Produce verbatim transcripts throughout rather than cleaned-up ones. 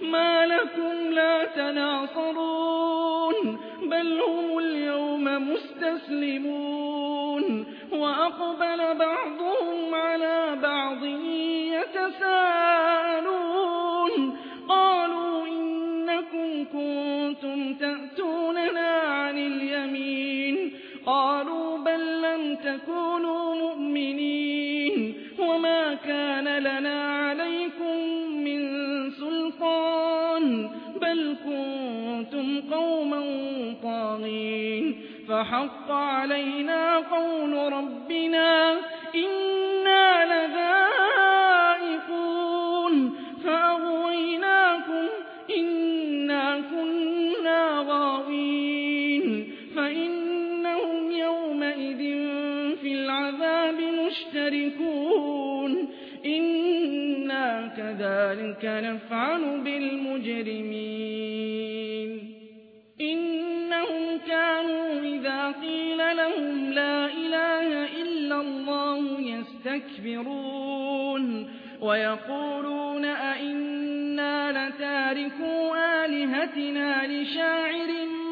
ما لكم لا تناصرون بل هم اليوم مستسلمون وأقبل بعضهم على بعض يتساءلون قالوا إنكم كنتم تأتوننا عن اليمين قالوا بل لم تكونوا مؤمنين وما كان لنا عليكم من سلطان بل كنتم قوما طاغين فحق علينا قول ربنا إنا لذائقون فأغويناكم إنا كنا غاوين فإنهم يومئذ في العذاب مشتركون إنا كذلك نفعل بالمجرمين إنهم كانوا إذا قيل لهم لا إله إلا الله يستكبرون ويقولون أئنا لتاركو آلهتنا لشاعر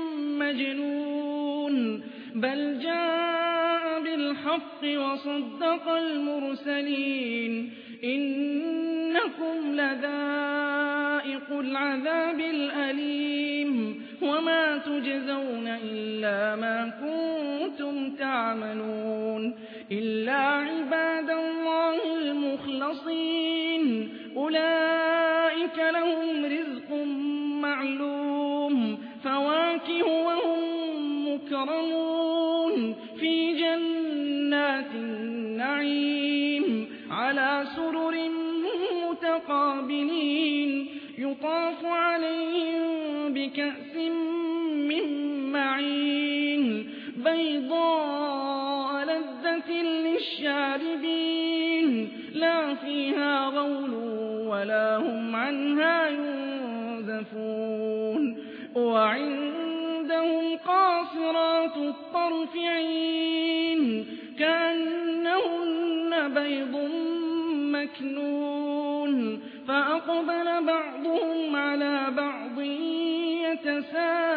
مجنون بل جاء بالحق وصدق المرسلين إنكم لذائق العذاب الأليم وما تجزون إلا ما كنتم تعملون إلا عباد الله المخلصين أولئك لهم رزق معلوم فواكه وهم مكرمون في جنات النعيم على سرر متقابلين يطاف عليهم بكأس من معين بيضاء لذة للشاربين لا فيها غول ولا هم عنها ينزفون وعندهم قاصرات الطرف عين كأنهن بيض مكنون فأقبل بعضهم على بعض يتساءلون